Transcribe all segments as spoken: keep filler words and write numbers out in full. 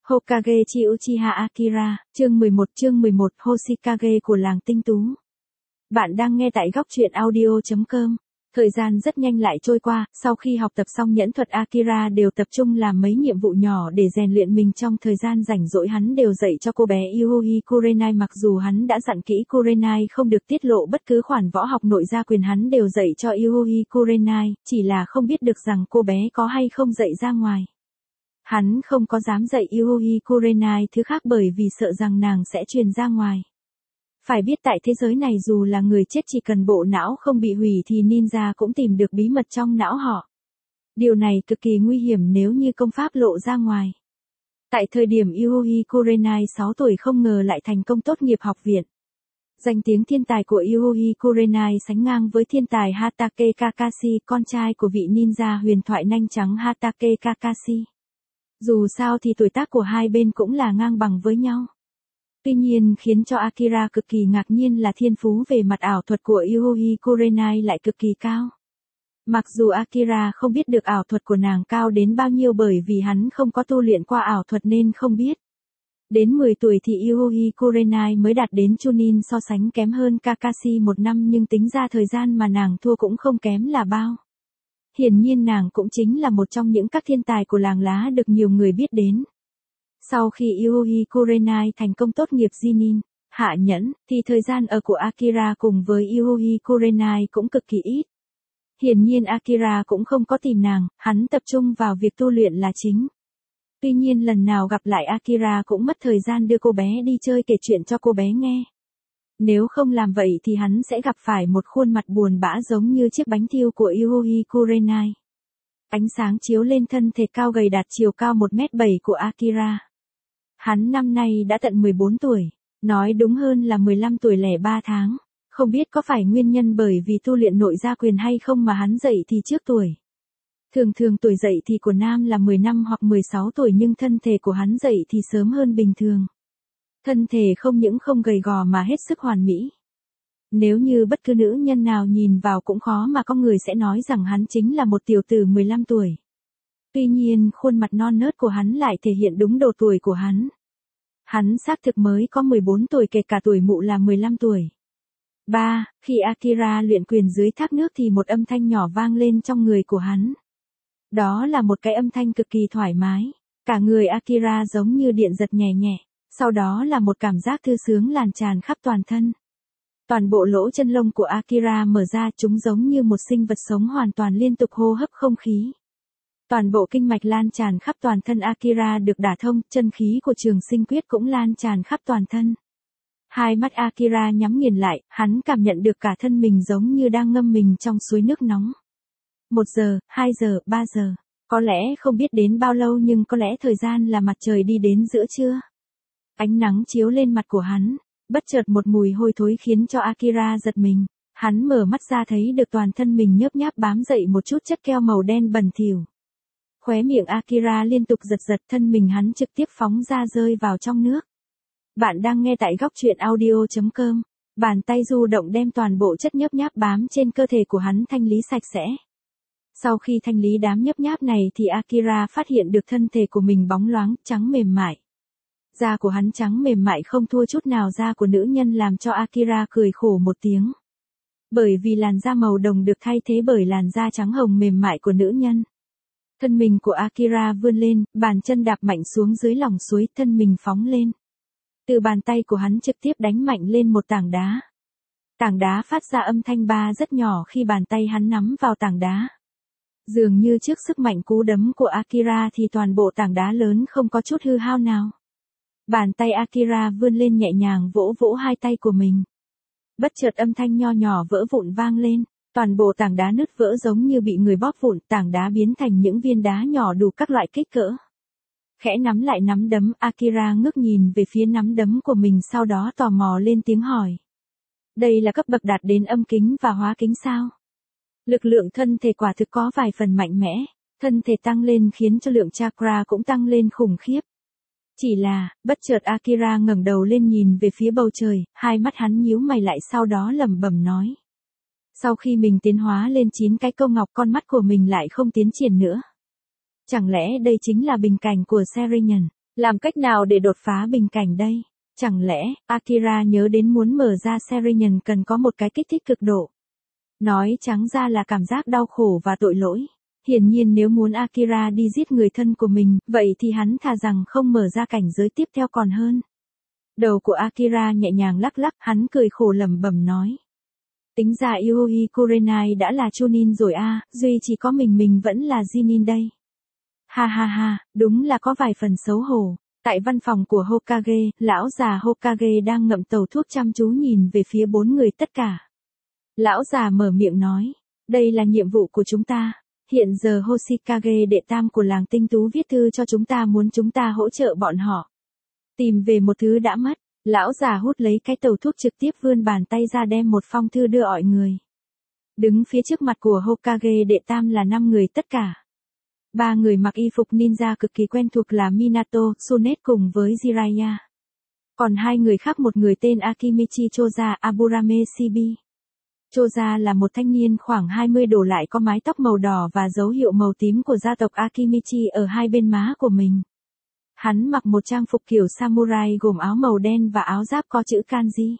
Hokage chi Uchiha Akira, chương mười một chương mười một Hoshikage của làng tinh tú. Bạn đang nghe tại góc truyện audio.com. Thời gian rất nhanh lại trôi qua, sau khi học tập xong nhẫn thuật Akira đều tập trung làm mấy nhiệm vụ nhỏ để rèn luyện mình. Trong thời gian rảnh rỗi hắn đều dạy cho cô bé Iuhi Kurenai, mặc dù hắn đã dặn kỹ Kurenai không được tiết lộ bất cứ khoản võ học nội gia quyền, hắn đều dạy cho Iuhi Kurenai, chỉ là không biết được rằng cô bé có hay không dạy ra ngoài. Hắn không có dám dạy Iuhi Kurenai thứ khác bởi vì sợ rằng nàng sẽ truyền ra ngoài. Phải biết tại thế giới này dù là người chết chỉ cần bộ não không bị hủy thì ninja cũng tìm được bí mật trong não họ. Điều này cực kỳ nguy hiểm nếu như công pháp lộ ra ngoài. Tại thời điểm Iuhi Kurenai sáu tuổi không ngờ lại thành công tốt nghiệp học viện. Danh tiếng thiên tài của Iuhi Kurenai sánh ngang với thiên tài Hatake Kakashi, con trai của vị ninja huyền thoại nanh trắng Hatake Kakashi. Dù sao thì tuổi tác của hai bên cũng là ngang bằng với nhau. Tuy nhiên khiến cho Akira cực kỳ ngạc nhiên là thiên phú về mặt ảo thuật của Iuhi Kurenai lại cực kỳ cao. Mặc dù Akira không biết được ảo thuật của nàng cao đến bao nhiêu bởi vì hắn không có tu luyện qua ảo thuật nên không biết. Đến mười tuổi thì Iuhi Kurenai mới đạt đến Chunin, so sánh kém hơn Kakashi một năm nhưng tính ra thời gian mà nàng thua cũng không kém là bao. Hiển nhiên nàng cũng chính là một trong những các thiên tài của làng lá được nhiều người biết đến. Sau khi Iuhi Kurenai thành công tốt nghiệp Genin, hạ nhẫn, thì thời gian ở của Akira cùng với Iuhi Kurenai cũng cực kỳ ít. Hiển nhiên Akira cũng không có tìm nàng, hắn tập trung vào việc tu luyện là chính. Tuy nhiên lần nào gặp lại Akira cũng mất thời gian đưa cô bé đi chơi kể chuyện cho cô bé nghe. Nếu không làm vậy thì hắn sẽ gặp phải một khuôn mặt buồn bã giống như chiếc bánh thiêu của Iuhi Kurenai. Ánh sáng chiếu lên thân thể cao gầy đạt chiều cao một mét bảy của Akira. Hắn năm nay đã tận mười bốn tuổi, nói đúng hơn là mười lăm tuổi lẻ ba tháng. Không biết có phải nguyên nhân bởi vì tu luyện nội gia quyền hay không mà hắn dậy thì trước tuổi. Thường thường tuổi dậy thì của nam là mười năm hoặc mười sáu tuổi nhưng thân thể của hắn dậy thì sớm hơn bình thường. Thân thể không những không gầy gò mà hết sức hoàn mỹ. Nếu như bất cứ nữ nhân nào nhìn vào cũng khó mà có người sẽ nói rằng hắn chính là một tiểu tử mười lăm tuổi. Tuy nhiên khuôn mặt non nớt của hắn lại thể hiện đúng độ tuổi của hắn. Hắn xác thực mới có mười bốn tuổi, kể cả tuổi mụ là mười lăm tuổi. ba. Khi Akira luyện quyền dưới thác nước thì một âm thanh nhỏ vang lên trong người của hắn. Đó là một cái âm thanh cực kỳ thoải mái. Cả người Akira giống như điện giật nhẹ nhẹ. Sau đó là một cảm giác thư sướng lan tràn khắp toàn thân. Toàn bộ lỗ chân lông của Akira mở ra, chúng giống như một sinh vật sống hoàn toàn liên tục hô hấp không khí. Toàn bộ kinh mạch lan tràn khắp toàn thân Akira được đả thông, chân khí của Trường Sinh Quyết cũng lan tràn khắp toàn thân. Hai mắt Akira nhắm nghiền lại, hắn cảm nhận được cả thân mình giống như đang ngâm mình trong suối nước nóng. Một giờ, hai giờ, ba giờ. Có lẽ không biết đến bao lâu nhưng có lẽ thời gian là mặt trời đi đến giữa trưa. Ánh nắng chiếu lên mặt của hắn, bất chợt một mùi hôi thối khiến cho Akira giật mình. Hắn mở mắt ra thấy được toàn thân mình nhớp nháp bám dậy một chút chất keo màu đen bẩn thỉu. Khóe miệng Akira liên tục giật giật, thân mình hắn trực tiếp phóng ra rơi vào trong nước. Bạn đang nghe tại góc truyện audio.com. Bàn tay du động đem toàn bộ chất nhớp nháp bám trên cơ thể của hắn thanh lý sạch sẽ. Sau khi thanh lý đám nhớp nháp này thì Akira phát hiện được thân thể của mình bóng loáng, trắng mềm mại. Da của hắn trắng mềm mại không thua chút nào da của nữ nhân làm cho Akira cười khổ một tiếng. Bởi vì làn da màu đồng được thay thế bởi làn da trắng hồng mềm mại của nữ nhân. Thân mình của Akira vươn lên, bàn chân đạp mạnh xuống dưới lòng suối, thân mình phóng lên. Từ bàn tay của hắn trực tiếp đánh mạnh lên một tảng đá. Tảng đá phát ra âm thanh ba rất nhỏ khi bàn tay hắn nắm vào tảng đá. Dường như trước sức mạnh cú đấm của Akira thì toàn bộ tảng đá lớn không có chút hư hao nào. Bàn tay Akira vươn lên nhẹ nhàng vỗ vỗ hai tay của mình. Bất chợt âm thanh nho nhỏ vỡ vụn vang lên, toàn bộ tảng đá nứt vỡ giống như bị người bóp vụn, tảng đá biến thành những viên đá nhỏ đủ các loại kích cỡ. Khẽ nắm lại nắm đấm, Akira ngước nhìn về phía nắm đấm của mình sau đó tò mò lên tiếng hỏi. Đây là cấp bậc đạt đến âm kính và hóa kính sao? Lực lượng thân thể quả thực có vài phần mạnh mẽ, thân thể tăng lên khiến cho lượng chakra cũng tăng lên khủng khiếp. Chỉ là, bất chợt Akira ngẩng đầu lên nhìn về phía bầu trời, hai mắt hắn nhíu mày lại sau đó lẩm bẩm nói. Sau khi mình tiến hóa lên chín cái câu ngọc con mắt của mình lại không tiến triển nữa. Chẳng lẽ đây chính là bình cảnh của Serinyàn? Làm cách nào để đột phá bình cảnh đây? Chẳng lẽ, Akira nhớ đến muốn mở ra Serian cần có một cái kích thích cực độ. Nói trắng ra là cảm giác đau khổ và tội lỗi. Hiển nhiên nếu muốn Akira đi giết người thân của mình, vậy thì hắn thà rằng không mở ra cảnh giới tiếp theo còn hơn. Đầu của Akira nhẹ nhàng lắc lắc, hắn cười khổ lẩm bẩm nói. Tính ra Yui Kurenai đã là Chunin rồi a, à, duy chỉ có mình mình vẫn là Jinin đây. Ha ha ha, đúng là có vài phần xấu hổ. Tại văn phòng của Hokage, lão già Hokage đang ngậm tàu thuốc chăm chú nhìn về phía bốn người tất cả. Lão già mở miệng nói, đây là nhiệm vụ của chúng ta. Hiện giờ Hoshikage đệ tam của làng tinh tú viết thư cho chúng ta muốn chúng ta hỗ trợ bọn họ. Tìm về một thứ đã mất. Lão già hút lấy cái tàu thuốc trực tiếp vươn bàn tay ra đem một phong thư đưa mọi người. Đứng phía trước mặt của Hokage đệ tam là năm người tất cả. Ba người mặc y phục ninja cực kỳ quen thuộc là Minato, Tsunade cùng với Jiraiya. Còn hai người khác, một người tên Akimichi Choza, Aburame Shibi. Choza là một thanh niên khoảng hai mươi đổ lại có mái tóc màu đỏ và dấu hiệu màu tím của gia tộc Akimichi ở hai bên má của mình. Hắn mặc một trang phục kiểu samurai gồm áo màu đen và áo giáp có chữ kanji.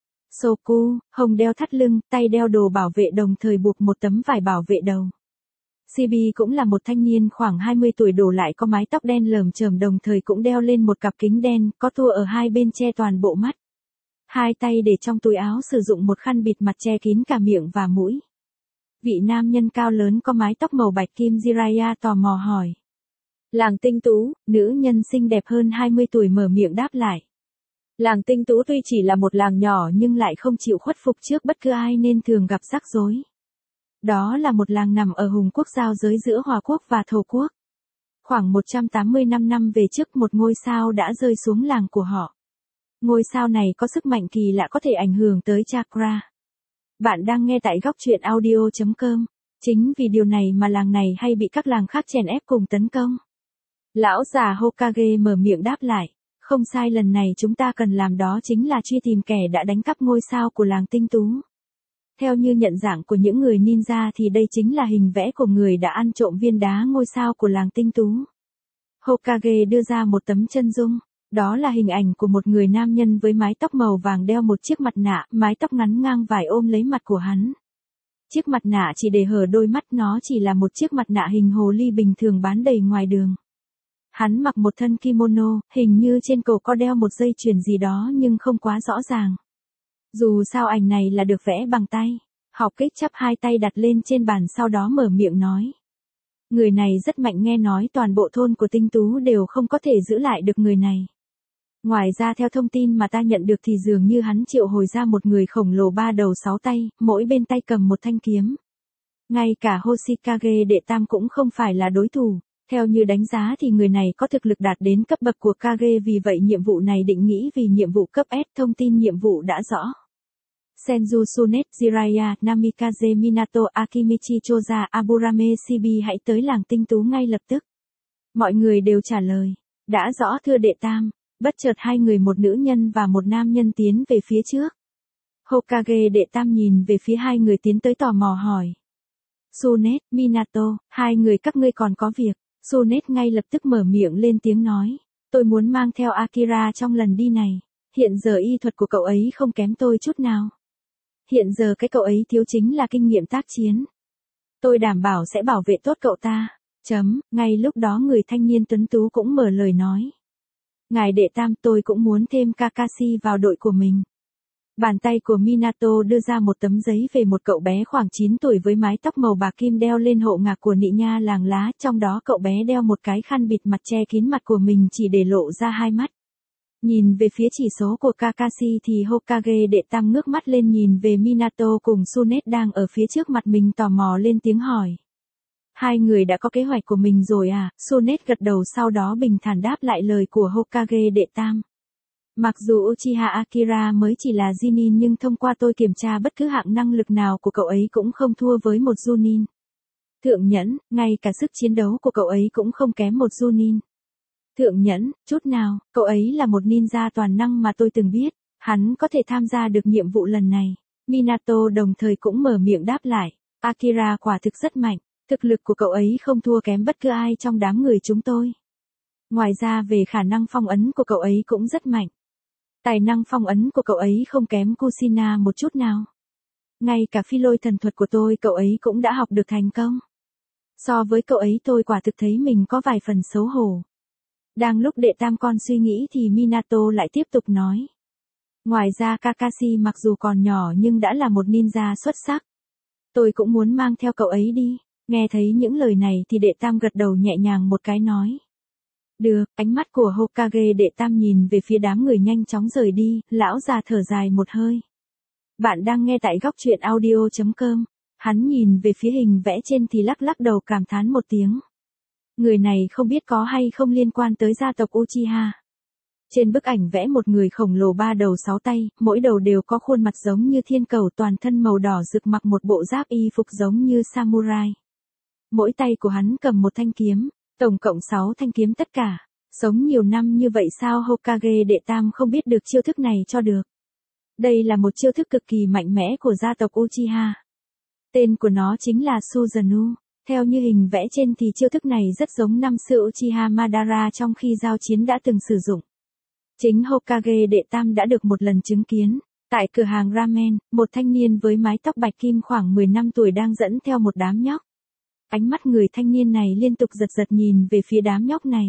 Soku, hồng đeo thắt lưng, tay đeo đồ bảo vệ đồng thời buộc một tấm vải bảo vệ đầu. Shibi cũng là một thanh niên khoảng hai mươi tuổi đổ lại có mái tóc đen lởm chởm đồng thời cũng đeo lên một cặp kính đen, có tua ở hai bên che toàn bộ mắt. Hai tay để trong túi áo sử dụng một khăn bịt mặt che kín cả miệng và mũi. Vị nam nhân cao lớn có mái tóc màu bạch kim Jiraiya tò mò hỏi. Làng tinh tú, nữ nhân xinh đẹp hơn hai mươi tuổi mở miệng đáp lại. Làng tinh tú tuy chỉ là một làng nhỏ nhưng lại không chịu khuất phục trước bất cứ ai nên thường gặp rắc rối. Đó là một làng nằm ở hùng quốc giao giới giữa Hòa quốc và Thổ quốc. Khoảng một trăm tám mươi lăm năm về trước một ngôi sao đã rơi xuống làng của họ. Ngôi sao này có sức mạnh kỳ lạ có thể ảnh hưởng tới chakra. Bạn đang nghe tại góc truyện audio chấm com. Chính vì điều này mà làng này hay bị các làng khác chèn ép cùng tấn công. Lão già Hokage mở miệng đáp lại. Không sai, lần này chúng ta cần làm đó chính là truy tìm kẻ đã đánh cắp ngôi sao của làng tinh tú. Theo như nhận dạng của những người ninja thì đây chính là hình vẽ của người đã ăn trộm viên đá ngôi sao của làng tinh tú. Hokage đưa ra một tấm chân dung. Đó là hình ảnh của một người nam nhân với mái tóc màu vàng đeo một chiếc mặt nạ, mái tóc ngắn ngang vải ôm lấy mặt của hắn. Chiếc mặt nạ chỉ để hở đôi mắt, nó chỉ là một chiếc mặt nạ hình hồ ly bình thường bán đầy ngoài đường. Hắn mặc một thân kimono, hình như trên cổ có đeo một dây chuyền gì đó nhưng không quá rõ ràng. Dù sao ảnh này là được vẽ bằng tay. Học kích chắp hai tay đặt lên trên bàn sau đó mở miệng nói. Người này rất mạnh, nghe nói toàn bộ thôn của tinh tú đều không có thể giữ lại được người này. Ngoài ra theo thông tin mà ta nhận được thì dường như hắn triệu hồi ra một người khổng lồ ba đầu sáu tay, mỗi bên tay cầm một thanh kiếm. Ngay cả Hoshikage đệ tam cũng không phải là đối thủ. Theo như đánh giá thì người này có thực lực đạt đến cấp bậc của Kage, vì vậy nhiệm vụ này định nghĩ vì nhiệm vụ cấp S. Thông tin nhiệm vụ đã rõ. Senju Tsunade, Jiraiya, Namikaze Minato, Akimichi Choza, Aburame Shibi hãy tới làng tinh tú ngay lập tức. Mọi người đều trả lời. Đã rõ thưa đệ tam. Bất chợt hai người, một nữ nhân và một nam nhân tiến về phía trước. Hokage đệ tam nhìn về phía hai người tiến tới tò mò hỏi. Tsunade, Minato, hai người các ngươi còn có việc. Tsunade ngay lập tức mở miệng lên tiếng nói. Tôi muốn mang theo Akira trong lần đi này. Hiện giờ y thuật của cậu ấy không kém tôi chút nào. Hiện giờ cái cậu ấy thiếu chính là kinh nghiệm tác chiến. Tôi đảm bảo sẽ bảo vệ tốt cậu ta. Chấm, ngay lúc đó người thanh niên tuấn tú cũng mở lời nói. Ngài đệ tam, tôi cũng muốn thêm Kakashi vào đội của mình. Bàn tay của Minato đưa ra một tấm giấy về một cậu bé khoảng chín tuổi với mái tóc màu bạc kim đeo lên hộ ngạc của nị nha làng lá, trong đó cậu bé đeo một cái khăn bịt mặt che kín mặt của mình chỉ để lộ ra hai mắt. Nhìn về phía chỉ số của Kakashi thì Hokage đệ tam ngước mắt lên nhìn về Minato cùng Tsunade đang ở phía trước mặt mình, tò mò lên tiếng hỏi. Hai người đã có kế hoạch của mình rồi à? Tsunade gật đầu sau đó bình thản đáp lại lời của Hokage đệ tam. Mặc dù Uchiha Akira mới chỉ là Chunin nhưng thông qua tôi kiểm tra bất cứ hạng năng lực nào của cậu ấy cũng không thua với một Chunin. Thượng nhẫn, ngay cả sức chiến đấu của cậu ấy cũng không kém một Chunin. Thượng nhẫn, chút nào, cậu ấy là một ninja toàn năng mà tôi từng biết, hắn có thể tham gia được nhiệm vụ lần này. Minato đồng thời cũng mở miệng đáp lại, Akira quả thực rất mạnh, thực lực của cậu ấy không thua kém bất cứ ai trong đám người chúng tôi. Ngoài ra về khả năng phong ấn của cậu ấy cũng rất mạnh. Tài năng phong ấn của cậu ấy không kém Kushina một chút nào. Ngay cả phi lôi thần thuật của tôi cậu ấy cũng đã học được thành công. So với cậu ấy tôi quả thực thấy mình có vài phần xấu hổ. Đang lúc đệ tam con suy nghĩ thì Minato lại tiếp tục nói. Ngoài ra Kakashi mặc dù còn nhỏ nhưng đã là một ninja xuất sắc. Tôi cũng muốn mang theo cậu ấy đi. Nghe thấy những lời này thì đệ tam gật đầu nhẹ nhàng một cái nói. Được, ánh mắt của Hokage đệ tam nhìn về phía đám người nhanh chóng rời đi, lão già thở dài một hơi. Bạn đang nghe tại góc truyện audio chấm com. Hắn nhìn về phía hình vẽ trên thì lắc lắc đầu cảm thán một tiếng. Người này không biết có hay không liên quan tới gia tộc Uchiha. Trên bức ảnh vẽ một người khổng lồ ba đầu sáu tay, mỗi đầu đều có khuôn mặt giống như thiên cầu, toàn thân màu đỏ rực, mặc một bộ giáp y phục giống như samurai. Mỗi tay của hắn cầm một thanh kiếm, tổng cộng sáu thanh kiếm tất cả. Sống nhiều năm như vậy sao Hokage đệ tam không biết được chiêu thức này cho được. Đây là một chiêu thức cực kỳ mạnh mẽ của gia tộc Uchiha. Tên của nó chính là Susanoo. Theo như hình vẽ trên thì chiêu thức này rất giống năm xưa Uchiha Madara trong khi giao chiến đã từng sử dụng. Chính Hokage đệ tam đã được một lần chứng kiến. Tại cửa hàng ramen, một thanh niên với mái tóc bạch kim khoảng mười năm tuổi đang dẫn theo một đám nhóc. Ánh mắt người thanh niên này liên tục giật giật nhìn về phía đám nhóc này.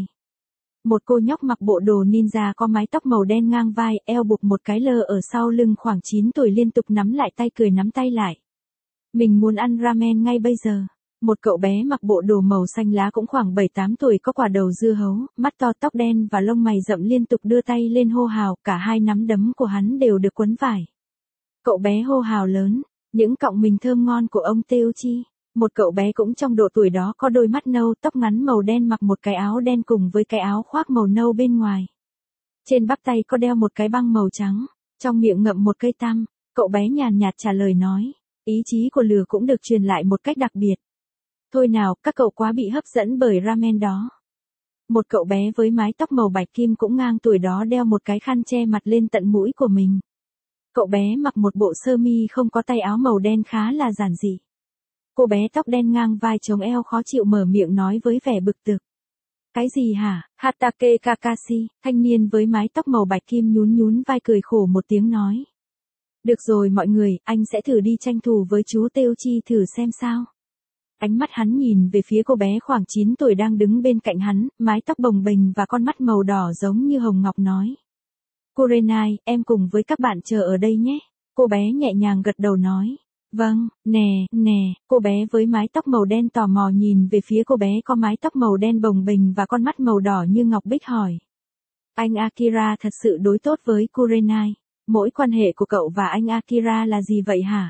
Một cô nhóc mặc bộ đồ ninja có mái tóc màu đen ngang vai, eo buộc một cái lơ ở sau lưng, khoảng chín tuổi liên tục nắm lại tay cười nắm tay lại. Mình muốn ăn ramen ngay bây giờ. Một cậu bé mặc bộ đồ màu xanh lá cũng khoảng bảy tám tuổi, có quả đầu dưa hấu, mắt to, tóc đen và lông mày rậm, liên tục đưa tay lên hô hào, cả hai nắm đấm của hắn đều được quấn vải. Cậu bé hô hào lớn, những cọng mình thơm ngon của ông Teuchi. Một cậu bé cũng trong độ tuổi đó, có đôi mắt nâu, tóc ngắn màu đen, mặc một cái áo đen cùng với cái áo khoác màu nâu bên ngoài. Trên bắp tay có đeo một cái băng màu trắng, trong miệng ngậm một cây tăm. Cậu bé nhàn nhạt trả lời nói, ý chí của lửa cũng được truyền lại một cách đặc biệt. Thôi nào, các cậu quá bị hấp dẫn bởi ramen đó. Một cậu bé với mái tóc màu bạch kim cũng ngang tuổi đó đeo một cái khăn che mặt lên tận mũi của mình. Cậu bé mặc một bộ sơ mi không có tay áo màu đen khá là giản dị. Cô bé tóc đen ngang vai chống eo khó chịu mở miệng nói với vẻ bực tức. Cái gì hả, Hatake Kakashi? Thanh niên với mái tóc màu bạch kim nhún nhún vai cười khổ một tiếng nói. Được rồi mọi người, anh sẽ thử đi tranh thủ với chú Teuchi thử xem sao. Ánh mắt hắn nhìn về phía cô bé khoảng chín tuổi đang đứng bên cạnh hắn, mái tóc bồng bềnh và con mắt màu đỏ giống như hồng ngọc nói. Kurenai, em cùng với các bạn chờ ở đây nhé. Cô bé nhẹ nhàng gật đầu nói. Vâng, nè, nè, cô bé với mái tóc màu đen tò mò nhìn về phía cô bé có mái tóc màu đen bồng bềnh và con mắt màu đỏ như ngọc bích hỏi. Anh Akira thật sự đối tốt với Kurenai. Mỗi quan hệ của cậu và anh Akira là gì vậy hả?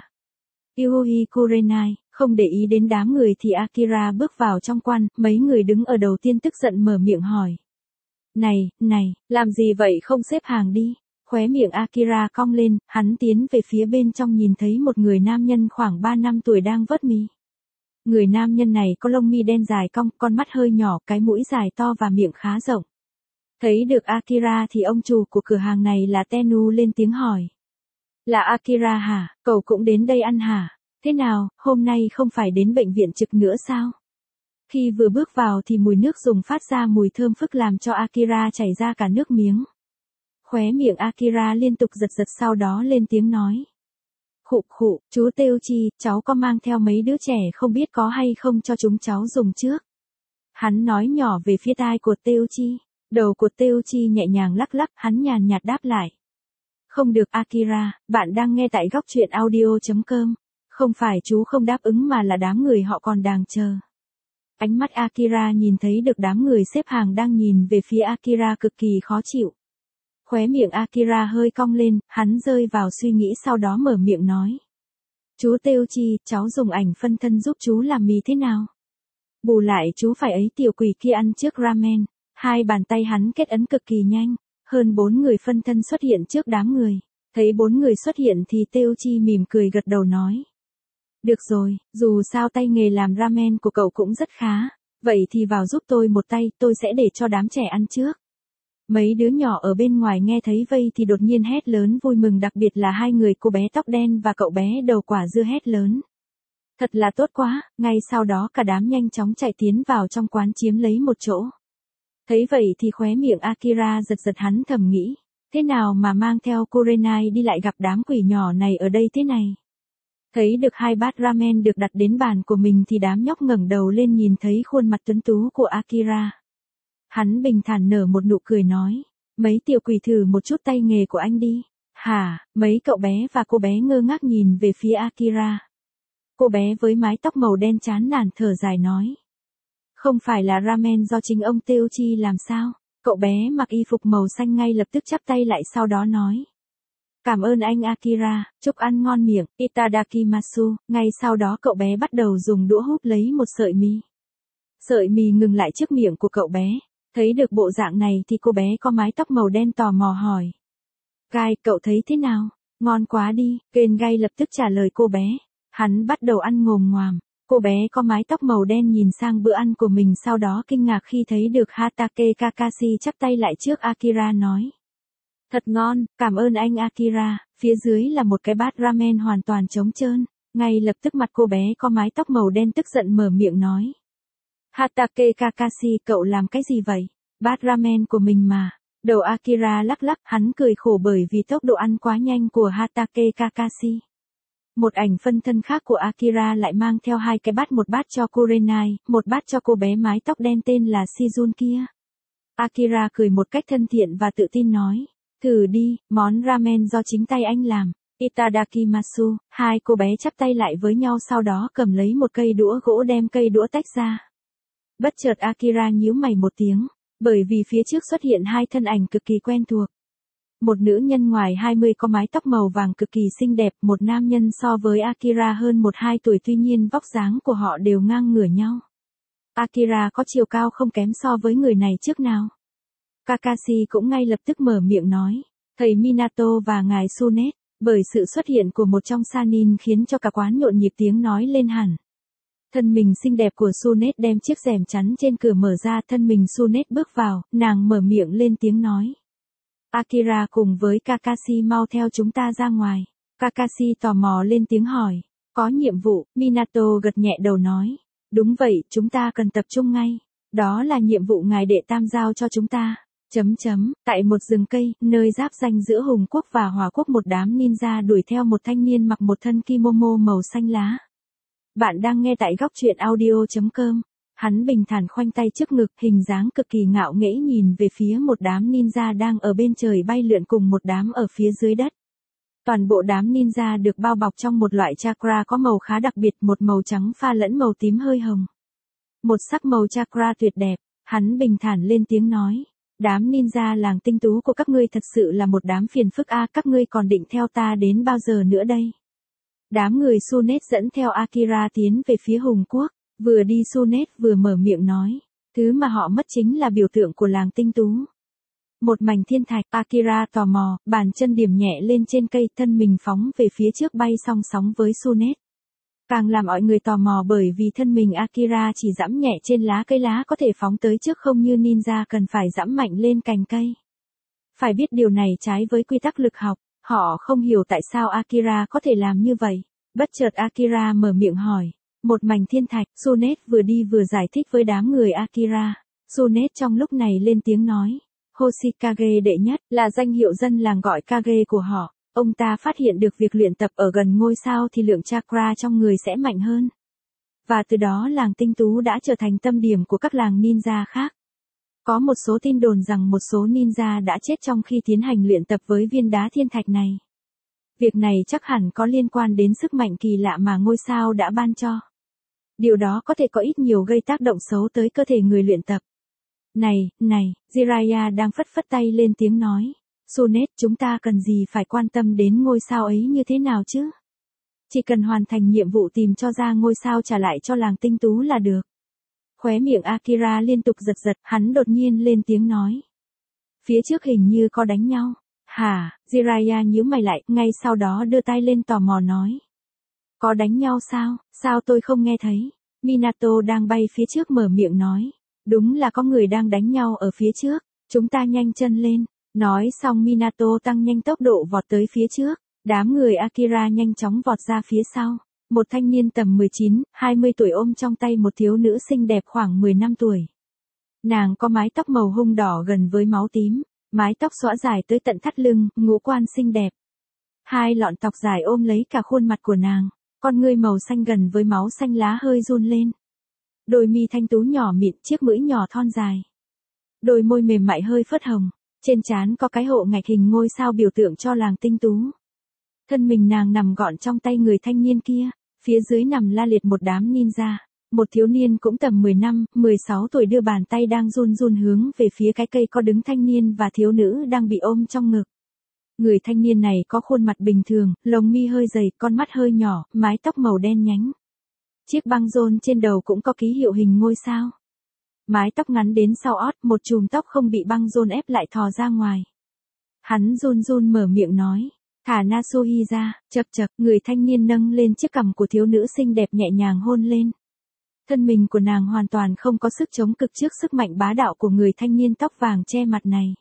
Yui Kurenai, không để ý đến đám người thì Akira bước vào trong quan, mấy người đứng ở đầu tiên tức giận mở miệng hỏi. Này, này, làm gì vậy, không xếp hàng đi. Khóe miệng Akira cong lên, hắn tiến về phía bên trong nhìn thấy một người nam nhân khoảng ba năm tuổi đang vớt mi. Người nam nhân này có lông mi đen dài cong, con mắt hơi nhỏ, cái mũi dài to và miệng khá rộng. Thấy được Akira thì ông chủ của cửa hàng này là Tenu lên tiếng hỏi. Là Akira hả, cậu cũng đến đây ăn hả? Thế nào, hôm nay không phải đến bệnh viện trực nữa sao? Khi vừa bước vào thì mùi nước dùng phát ra mùi thơm phức làm cho Akira chảy ra cả nước miếng. Khóe miệng Akira liên tục giật giật sau đó lên tiếng nói. Khụ khụ, chú Teuchi, cháu có mang theo mấy đứa trẻ không biết có hay không cho chúng cháu dùng trước. Hắn nói nhỏ về phía tai của Teuchi. Đầu của Teuchi nhẹ nhàng lắc lắc, hắn nhàn nhạt đáp lại. Không được Akira, bạn đang nghe tại góc truyện audio chấm com. Không phải chú không đáp ứng mà là đám người họ còn đang chờ. Ánh mắt Akira nhìn thấy được đám người xếp hàng đang nhìn về phía Akira cực kỳ khó chịu. Khóe miệng Akira hơi cong lên, hắn rơi vào suy nghĩ sau đó mở miệng nói. Chú Teuchi, cháu dùng ảnh phân thân giúp chú làm mì thế nào? Bù lại chú phải ấy tiểu quỷ kia ăn trước ramen. Hai bàn tay hắn kết ấn cực kỳ nhanh. Hơn bốn người phân thân xuất hiện trước đám người. Thấy bốn người xuất hiện thì Teuchi mỉm cười gật đầu nói. Được rồi, dù sao tay nghề làm ramen của cậu cũng rất khá. Vậy thì vào giúp tôi một tay, tôi sẽ để cho đám trẻ ăn trước. Mấy đứa nhỏ ở bên ngoài nghe thấy vây thì đột nhiên hét lớn vui mừng, đặc biệt là hai người cô bé tóc đen và cậu bé đầu quả dưa hét lớn. Thật là tốt quá, ngay sau đó cả đám nhanh chóng chạy tiến vào trong quán chiếm lấy một chỗ. Thấy vậy thì khóe miệng Akira giật giật, hắn thầm nghĩ, thế nào mà mang theo Kurenai đi lại gặp đám quỷ nhỏ này ở đây thế này. Thấy được hai bát ramen được đặt đến bàn của mình thì đám nhóc ngẩng đầu lên nhìn thấy khuôn mặt tuấn tú của Akira. Hắn bình thản nở một nụ cười nói, mấy tiểu quỷ thử một chút tay nghề của anh đi. Hả, mấy cậu bé và cô bé ngơ ngác nhìn về phía Akira. Cô bé với mái tóc màu đen chán nản thở dài nói. Không phải là ramen do chính ông Teuchi làm sao? Cậu bé mặc y phục màu xanh ngay lập tức chắp tay lại sau đó nói. Cảm ơn anh Akira, chúc ăn ngon miệng, itadakimasu. Ngay sau đó cậu bé bắt đầu dùng đũa húp lấy một sợi mì. Sợi mì ngừng lại trước miệng của cậu bé. Thấy được bộ dạng này thì cô bé có mái tóc màu đen tò mò hỏi. Gai, cậu thấy thế nào? Ngon quá đi, Ken Gai lập tức trả lời cô bé. Hắn bắt đầu ăn ngồm ngoàm. Cô bé có mái tóc màu đen nhìn sang bữa ăn của mình sau đó kinh ngạc khi thấy được Hatake Kakashi chắp tay lại trước Akira nói. Thật ngon, cảm ơn anh Akira. Phía dưới là một cái bát ramen hoàn toàn trống trơn. Ngay lập tức mặt cô bé có mái tóc màu đen tức giận mở miệng nói. Hatake Kakashi, cậu làm cái gì vậy? Bát ramen của mình mà. Đầu Akira lắc lắc, hắn cười khổ bởi vì tốc độ ăn quá nhanh của Hatake Kakashi. Một ảnh phân thân khác của Akira lại mang theo hai cái bát, một bát cho Kurenai, một bát cho cô bé mái tóc đen tên là Shizun kia. Akira cười một cách thân thiện và tự tin nói, thử đi, món ramen do chính tay anh làm. Itadakimasu. Hai cô bé chắp tay lại với nhau sau đó cầm lấy một cây đũa gỗ đem cây đũa tách ra. Bất chợt Akira nhíu mày một tiếng, bởi vì phía trước xuất hiện hai thân ảnh cực kỳ quen thuộc. Một nữ nhân ngoài hai mươi có mái tóc màu vàng cực kỳ xinh đẹp, một nam nhân so với Akira hơn một hai tuổi tuy nhiên vóc dáng của họ đều ngang ngửa nhau. Akira có chiều cao không kém so với người này trước nào. Kakashi cũng ngay lập tức mở miệng nói, thầy Minato và ngài Tsunet, bởi sự xuất hiện của một trong Sanin khiến cho cả quán nhộn nhịp tiếng nói lên hẳn. Thân mình xinh đẹp của Tsunet đem chiếc rèm chắn trên cửa mở ra, thân mình Tsunet bước vào, nàng mở miệng lên tiếng nói. Akira cùng với Kakashi mau theo chúng ta ra ngoài. Kakashi tò mò lên tiếng hỏi. Có nhiệm vụ, Minato gật nhẹ đầu nói. Đúng vậy, chúng ta cần tập trung ngay. Đó là nhiệm vụ ngài đệ tam giao cho chúng ta. Chấm chấm, tại một rừng cây, nơi giáp ranh giữa Hùng quốc và Hòa quốc, một đám ninja đuổi theo một thanh niên mặc một thân kimono màu xanh lá. Bạn đang nghe tại góc truyện audio chấm com. Hắn bình thản khoanh tay trước ngực, hình dáng cực kỳ ngạo nghễ nhìn về phía một đám ninja đang ở bên trời bay lượn cùng một đám ở phía dưới đất. Toàn bộ đám ninja được bao bọc trong một loại chakra có màu khá đặc biệt, một màu trắng pha lẫn màu tím hơi hồng. Một sắc màu chakra tuyệt đẹp, hắn bình thản lên tiếng nói. Đám ninja làng tinh tú của các ngươi thật sự là một đám phiền phức a, các ngươi còn định theo ta đến bao giờ nữa đây? Đám người Tsunet dẫn theo Akira tiến về phía Hùng quốc. Vừa đi Tsunet vừa mở miệng nói, thứ mà họ mất chính là biểu tượng của làng tinh tú. Một mảnh thiên thạch, Akira tò mò, bàn chân điểm nhẹ lên trên cây, thân mình phóng về phía trước bay song sóng với Tsunet. Càng làm mọi người tò mò bởi vì thân mình Akira chỉ giẫm nhẹ trên lá cây, lá có thể phóng tới trước không như ninja cần phải giẫm mạnh lên cành cây. Phải biết điều này trái với quy tắc lực học, họ không hiểu tại sao Akira có thể làm như vậy. Bất chợt Akira mở miệng hỏi. Một mảnh thiên thạch, Tsunet vừa đi vừa giải thích với đám người Akira. Tsunet trong lúc này lên tiếng nói. Hoshikage đệ nhất là danh hiệu dân làng gọi Kage của họ. Ông ta phát hiện được việc luyện tập ở gần ngôi sao thì lượng chakra trong người sẽ mạnh hơn. Và từ đó làng tinh tú đã trở thành tâm điểm của các làng ninja khác. Có một số tin đồn rằng một số ninja đã chết trong khi tiến hành luyện tập với viên đá thiên thạch này. Việc này chắc hẳn có liên quan đến sức mạnh kỳ lạ mà ngôi sao đã ban cho. Điều đó có thể có ít nhiều gây tác động xấu tới cơ thể người luyện tập. Này, này, Jiraiya đang phất phất tay lên tiếng nói. Tsunet, chúng ta cần gì phải quan tâm đến ngôi sao ấy như thế nào chứ? Chỉ cần hoàn thành nhiệm vụ tìm cho ra ngôi sao trả lại cho làng tinh tú là được. Khóe miệng Akira liên tục giật giật, hắn đột nhiên lên tiếng nói. Phía trước hình như có đánh nhau. Hả, Jiraiya nhíu mày lại, ngay sau đó đưa tay lên tò mò nói. Có đánh nhau sao, sao tôi không nghe thấy? Minato đang bay phía trước mở miệng nói. Đúng là có người đang đánh nhau ở phía trước, chúng ta nhanh chân lên. Nói xong Minato tăng nhanh tốc độ vọt tới phía trước, đám người Akira nhanh chóng vọt ra phía sau. Một thanh niên tầm mười chín, hai mươi tuổi ôm trong tay một thiếu nữ xinh đẹp khoảng mười năm tuổi. Nàng có mái tóc màu hung đỏ gần với máu tím, mái tóc xõa dài tới tận thắt lưng, ngũ quan xinh đẹp. Hai lọn tóc dài ôm lấy cả khuôn mặt của nàng, con ngươi màu xanh gần với máu xanh lá hơi run lên. Đôi mi thanh tú nhỏ mịn, chiếc mũi nhỏ thon dài. Đôi môi mềm mại hơi phớt hồng, trên trán có cái hộ ngạch hình ngôi sao biểu tượng cho làng tinh tú. Thân mình nàng nằm gọn trong tay người thanh niên kia, phía dưới nằm la liệt một đám ninja. Một thiếu niên cũng tầm mười lăm, mười sáu tuổi đưa bàn tay đang run run hướng về phía cái cây có đứng thanh niên và thiếu nữ đang bị ôm trong ngực. Người thanh niên này có khuôn mặt bình thường, lông mi hơi dày, con mắt hơi nhỏ, mái tóc màu đen nhánh. Chiếc băng rôn trên đầu cũng có ký hiệu hình ngôi sao. Mái tóc ngắn đến sau ót, một chùm tóc không bị băng rôn ép lại thò ra ngoài. Hắn run run mở miệng nói, thả Nasuhi ra, chập chập, người thanh niên nâng lên chiếc cằm của thiếu nữ xinh đẹp nhẹ nhàng hôn lên. Thân mình của nàng hoàn toàn không có sức chống cực trước sức mạnh bá đạo của người thanh niên tóc vàng che mặt này.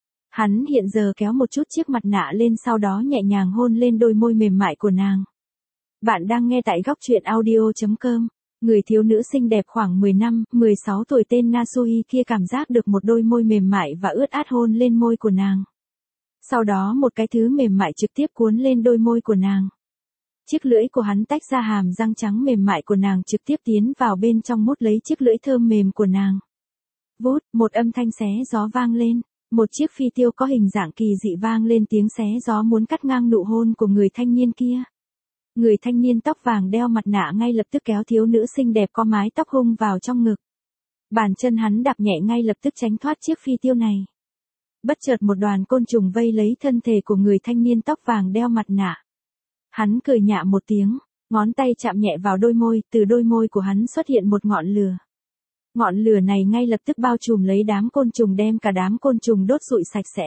Hắn hiện giờ kéo một chút chiếc mặt nạ lên, sau đó nhẹ nhàng hôn lên đôi môi mềm mại của nàng. Bạn đang nghe tại góc truyện audio chấm com. Người thiếu nữ xinh đẹp khoảng mười lăm, mười sáu tuổi tên Nasuhi kia cảm giác được một đôi môi mềm mại và ướt át hôn lên môi của nàng. Sau đó một cái thứ mềm mại trực tiếp cuốn lên đôi môi của nàng. Chiếc lưỡi của hắn tách ra hàm răng trắng mềm mại của nàng, trực tiếp tiến vào bên trong mút lấy chiếc lưỡi thơm mềm của nàng. Vút, một âm thanh xé gió vang lên, một chiếc phi tiêu có hình dạng kỳ dị vang lên tiếng xé gió muốn cắt ngang nụ hôn của người thanh niên kia. Người thanh niên tóc vàng đeo mặt nạ ngay lập tức kéo thiếu nữ xinh đẹp có mái tóc hung vào trong ngực. Bàn chân hắn đạp nhẹ ngay lập tức tránh thoát chiếc phi tiêu này. Bất chợt một đoàn côn trùng vây lấy thân thể của người thanh niên tóc vàng đeo mặt nạ. Hắn cười nhạ một tiếng, ngón tay chạm nhẹ vào đôi môi, từ đôi môi của hắn xuất hiện một ngọn lửa. Ngọn lửa này ngay lập tức bao trùm lấy đám côn trùng, đem cả đám côn trùng đốt rụi sạch sẽ.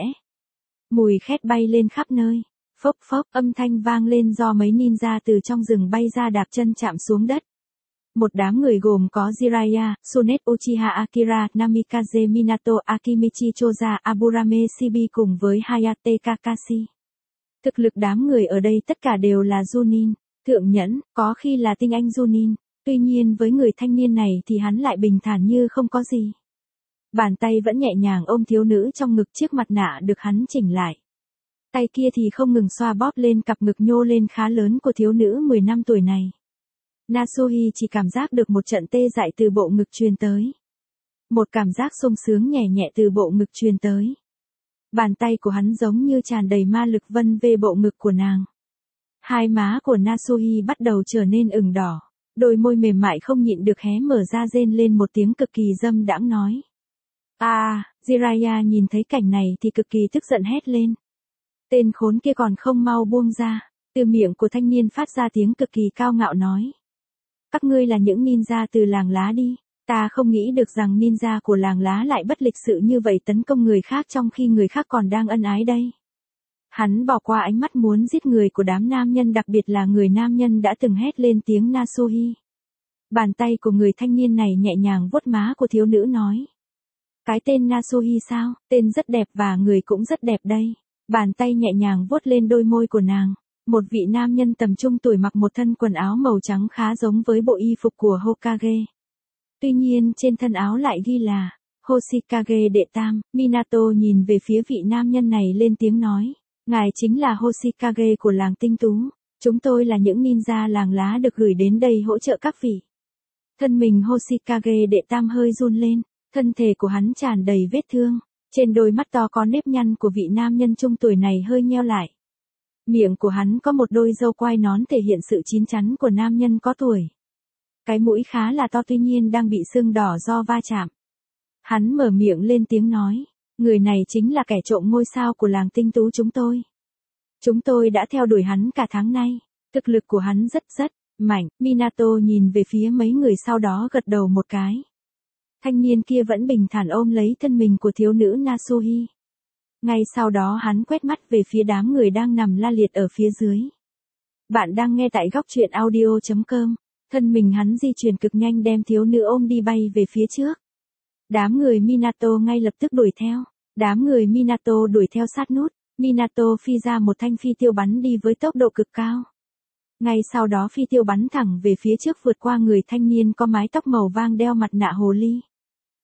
Mùi khét bay lên khắp nơi, phốc phốc âm thanh vang lên do mấy ninja từ trong rừng bay ra đạp chân chạm xuống đất. Một đám người gồm có Jiraiya, Tsunet Uchiha Akira, Namikaze Minato, Akimichi Choza, Aburame Shibi cùng với Hayate Kakashi. Thực lực đám người ở đây tất cả đều là Junin, thượng nhẫn, có khi là tinh anh Junin. Tuy nhiên với người thanh niên này thì hắn lại bình thản như không có gì. Bàn tay vẫn nhẹ nhàng ôm thiếu nữ trong ngực, chiếc mặt nạ được hắn chỉnh lại. Tay kia thì không ngừng xoa bóp lên cặp ngực nhô lên khá lớn của thiếu nữ mười lăm tuổi này. Nasuhi chỉ cảm giác được một trận tê dại từ bộ ngực truyền tới. Một cảm giác sung sướng nhẹ nhẹ từ bộ ngực truyền tới. Bàn tay của hắn giống như tràn đầy ma lực vân về bộ ngực của nàng. Hai má của Nasuhi bắt đầu trở nên ửng đỏ. Đôi môi mềm mại không nhịn được hé mở ra, rên lên một tiếng cực kỳ dâm đãng nói. À, Jiraiya nhìn thấy cảnh này thì cực kỳ tức giận hét lên. Tên khốn kia còn không mau buông ra. Từ miệng của thanh niên phát ra tiếng cực kỳ cao ngạo nói. Các ngươi là những ninja từ làng lá đi. Ta không nghĩ được rằng ninja của làng lá lại bất lịch sự như vậy, tấn công người khác trong khi người khác còn đang ân ái đây. Hắn bỏ qua ánh mắt muốn giết người của đám nam nhân, đặc biệt là người nam nhân đã từng hét lên tiếng Nasuhi. Bàn tay của người thanh niên này nhẹ nhàng vuốt má của thiếu nữ nói. Cái tên Nasuhi sao, tên rất đẹp và người cũng rất đẹp đây. Bàn tay nhẹ nhàng vuốt lên đôi môi của nàng. Một vị nam nhân tầm trung tuổi mặc một thân quần áo màu trắng khá giống với bộ y phục của Hokage. Tuy nhiên trên thân áo lại ghi là Hoshikage đệ tam. Minato nhìn về phía vị nam nhân này lên tiếng nói. Ngài chính là Hoshikage của làng tinh tú. Chúng tôi là những ninja làng lá được gửi đến đây hỗ trợ các vị. Thân mình Hoshikage đệ tam hơi run lên. Thân thể của hắn tràn đầy vết thương. Trên đôi mắt to có nếp nhăn của vị nam nhân trung tuổi này hơi nheo lại. Miệng của hắn có một đôi râu quai nón thể hiện sự chín chắn của nam nhân có tuổi. Cái mũi khá là to, tuy nhiên đang bị sưng đỏ do va chạm. Hắn mở miệng lên tiếng nói. Người này chính là kẻ trộm ngôi sao của làng tinh tú chúng tôi. Chúng tôi đã theo đuổi hắn cả tháng nay. Thực lực của hắn rất rất mạnh. Minato nhìn về phía mấy người sau đó gật đầu một cái. Thanh niên kia vẫn bình thản ôm lấy thân mình của thiếu nữ Nasuhi. Ngay sau đó hắn quét mắt về phía đám người đang nằm la liệt ở phía dưới. Bạn đang nghe tại góc truyện audio chấm com. Thân mình hắn di chuyển cực nhanh đem thiếu nữ ôm đi bay về phía trước. Đám người Minato ngay lập tức đuổi theo. Đám người Minato đuổi theo sát nút. Minato phi ra một thanh phi tiêu bắn đi với tốc độ cực cao. Ngay sau đó phi tiêu bắn thẳng về phía trước, vượt qua người thanh niên có mái tóc màu vàng đeo mặt nạ hồ ly.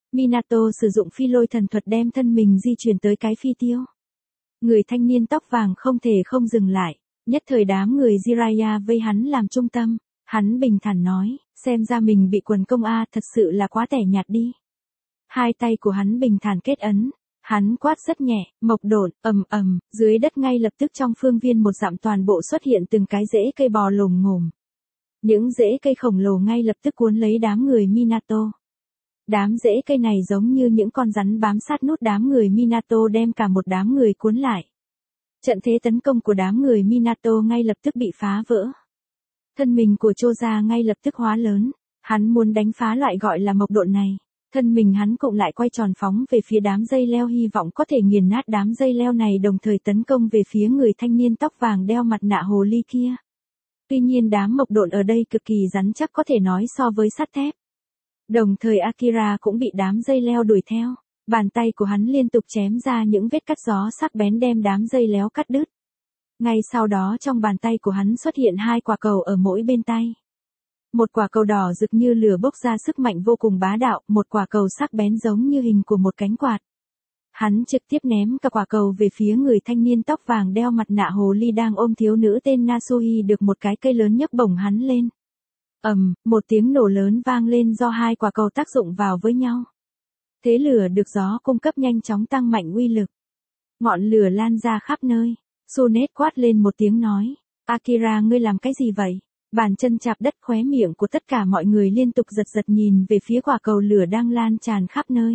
Minato sử dụng phi lôi thần thuật đem thân mình di chuyển tới cái phi tiêu. Người thanh niên tóc vàng không thể không dừng lại, nhất thời đám người Jiraiya vây hắn làm trung tâm, hắn bình thản nói, xem ra mình bị quần công a, thật sự là quá tẻ nhạt đi. Hai tay của hắn bình thản kết ấn, hắn quát rất nhẹ, mộc độn, ầm ầm, dưới đất ngay lập tức trong phương viên một dặm toàn bộ xuất hiện từng cái rễ cây bò lồm ngồm. Những rễ cây khổng lồ ngay lập tức cuốn lấy đám người Minato. Đám rễ cây này giống như những con rắn bám sát nút đám người Minato đem cả một đám người cuốn lại. Trận thế tấn công của đám người Minato ngay lập tức bị phá vỡ. Thân mình của Choja ngay lập tức hóa lớn, hắn muốn đánh phá loại gọi là mộc độn này. Thân mình hắn cũng lại quay tròn phóng về phía đám dây leo hy vọng có thể nghiền nát đám dây leo này đồng thời tấn công về phía người thanh niên tóc vàng đeo mặt nạ hồ ly kia. Tuy nhiên đám mộc độn ở đây cực kỳ rắn chắc có thể nói so với sắt thép. Đồng thời Akira cũng bị đám dây leo đuổi theo, bàn tay của hắn liên tục chém ra những vết cắt gió sắc bén đem đám dây leo cắt đứt. Ngay sau đó trong bàn tay của hắn xuất hiện hai quả cầu ở mỗi bên tay. Một quả cầu đỏ rực như lửa bốc ra sức mạnh vô cùng bá đạo, một quả cầu sắc bén giống như hình của một cánh quạt. Hắn trực tiếp ném cả quả cầu về phía người thanh niên tóc vàng đeo mặt nạ hồ ly đang ôm thiếu nữ tên Nasuhi được một cái cây lớn nhấc bổng hắn lên. Ầm, um, một tiếng nổ lớn vang lên do hai quả cầu tác dụng vào với nhau. Thế lửa được gió cung cấp nhanh chóng tăng mạnh uy lực. Ngọn lửa lan ra khắp nơi. Tsunade quát lên một tiếng nói, Akira ngươi làm cái gì vậy? Bàn chân chạm đất, khóe miệng của tất cả mọi người liên tục giật giật nhìn về phía quả cầu lửa đang lan tràn khắp nơi.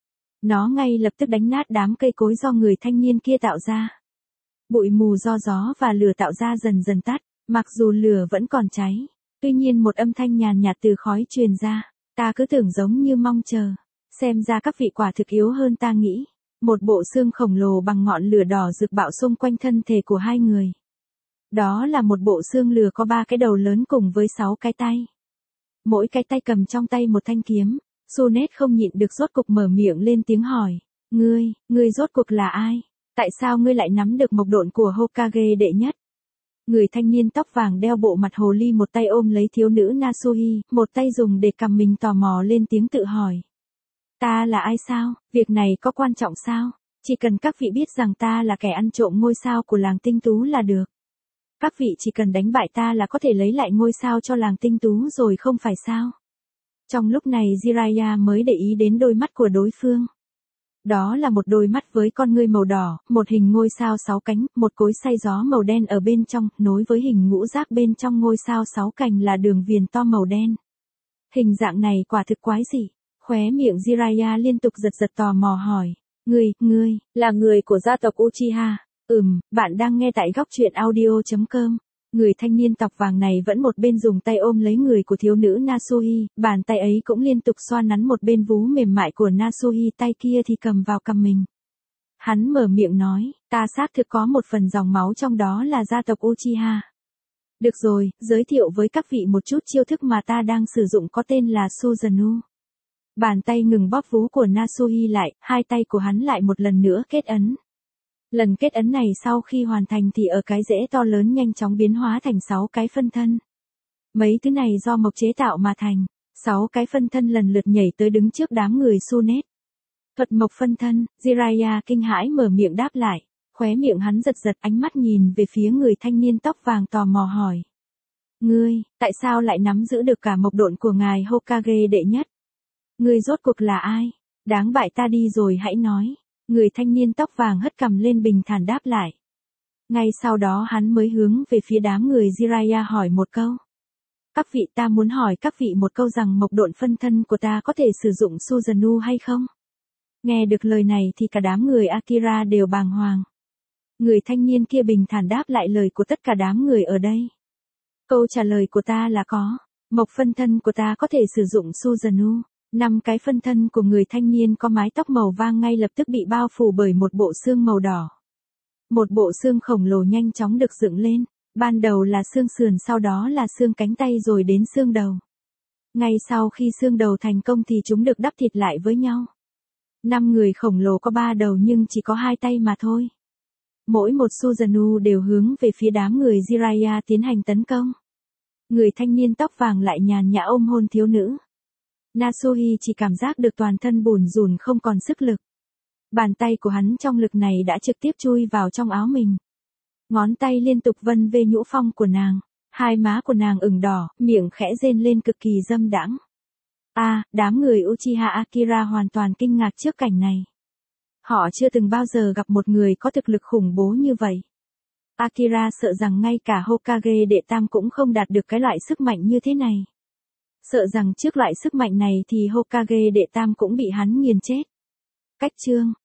Nó ngay lập tức đánh nát đám cây cối do người thanh niên kia tạo ra. Bụi mù do gió và lửa tạo ra dần dần tắt, mặc dù lửa vẫn còn cháy. Tuy nhiên một âm thanh nhàn nhạt từ khói truyền ra, ta cứ tưởng giống như mong chờ. Xem ra các vị quả thực yếu hơn ta nghĩ. Một bộ xương khổng lồ bằng ngọn lửa đỏ rực bạo xung quanh thân thể của hai người. Đó là một bộ xương lửa có ba cái đầu lớn cùng với sáu cái tay. Mỗi cái tay cầm trong tay một thanh kiếm. Tsunade không nhịn được rốt cục mở miệng lên tiếng hỏi. Ngươi, ngươi rốt cuộc là ai? Tại sao ngươi lại nắm được mộc độn của Hokage đệ nhất? Người thanh niên tóc vàng đeo bộ mặt hồ ly một tay ôm lấy thiếu nữ Nasuhi, một tay dùng để cầm mình tò mò lên tiếng tự hỏi. Ta là ai sao? Việc này có quan trọng sao? Chỉ cần các vị biết rằng ta là kẻ ăn trộm ngôi sao của làng tinh tú là được. Các vị chỉ cần đánh bại ta là có thể lấy lại ngôi sao cho làng tinh tú rồi không phải sao? Trong lúc này Jiraiya mới để ý đến đôi mắt của đối phương. Đó là một đôi mắt với con ngươi màu đỏ, một hình ngôi sao sáu cánh, một cối xay gió màu đen ở bên trong, nối với hình ngũ giác bên trong ngôi sao sáu cành là đường viền to màu đen. Hình dạng này quả thực quái dị. Khóe miệng Jiraiya liên tục giật giật tò mò hỏi. Ngươi, ngươi, là người của gia tộc Uchiha. Ừm, bạn đang nghe tại góc truyện audio chấm com. Người thanh niên tóc vàng này vẫn một bên dùng tay ôm lấy người của thiếu nữ Nasuhi, bàn tay ấy cũng liên tục xoa nắn một bên vú mềm mại của Nasuhi, tay kia thì cầm vào cằm mình. Hắn mở miệng nói, ta xác thực có một phần dòng máu trong đó là gia tộc Uchiha. Được rồi, giới thiệu với các vị một chút chiêu thức mà ta đang sử dụng có tên là Suzanu. Bàn tay ngừng bóp vú của Nasuhi lại, hai tay của hắn lại một lần nữa kết ấn. Lần kết ấn này sau khi hoàn thành thì ở cái rễ to lớn nhanh chóng biến hóa thành sáu cái phân thân. Mấy thứ này do mộc chế tạo mà thành, sáu cái phân thân lần lượt nhảy tới đứng trước đám người Tsunade. Thuật mộc phân thân, Jiraiya kinh hãi mở miệng đáp lại, khóe miệng hắn giật giật ánh mắt nhìn về phía người thanh niên tóc vàng tò mò hỏi. Ngươi, tại sao lại nắm giữ được cả mộc độn của ngài Hokage đệ nhất? Ngươi rốt cuộc là ai? Đáng bại ta đi rồi hãy nói. Người thanh niên tóc vàng hất cằm lên bình thản đáp lại. Ngay sau đó hắn mới hướng về phía đám người Jiraiya hỏi một câu. Các vị, ta muốn hỏi các vị một câu rằng mộc độn phân thân của ta có thể sử dụng Suzanu hay không? Nghe được lời này thì cả đám người Akira đều bàng hoàng. Người thanh niên kia bình thản đáp lại lời của tất cả đám người ở đây. Câu trả lời của ta là có. Mộc phân thân của ta có thể sử dụng Suzanu. Năm cái phân thân của người thanh niên có mái tóc màu vàng ngay lập tức bị bao phủ bởi một bộ xương màu đỏ. Một bộ xương khổng lồ nhanh chóng được dựng lên, ban đầu là xương sườn sau đó là xương cánh tay rồi đến xương đầu. Ngay sau khi xương đầu thành công thì chúng được đắp thịt lại với nhau. Năm người khổng lồ có ba đầu nhưng chỉ có hai tay mà thôi. Mỗi một Suzanu đều hướng về phía đám người Jiraiya tiến hành tấn công. Người thanh niên tóc vàng lại nhàn nhã ôm hôn thiếu nữ. Nasuhi chỉ cảm giác được toàn thân bùn rùn không còn sức lực. Bàn tay của hắn trong lực này đã trực tiếp chui vào trong áo mình. Ngón tay liên tục vân về nhũ phong của nàng. Hai má của nàng ửng đỏ, miệng khẽ rên lên cực kỳ dâm đãng. A, à, đám người Uchiha Akira hoàn toàn kinh ngạc trước cảnh này. Họ chưa từng bao giờ gặp một người có thực lực khủng bố như vậy. Akira sợ rằng ngay cả Hokage đệ tam cũng không đạt được cái loại sức mạnh như thế này. Sợ rằng trước loại sức mạnh này thì Hokage đệ tam cũng bị hắn nghiền chết. Cách chương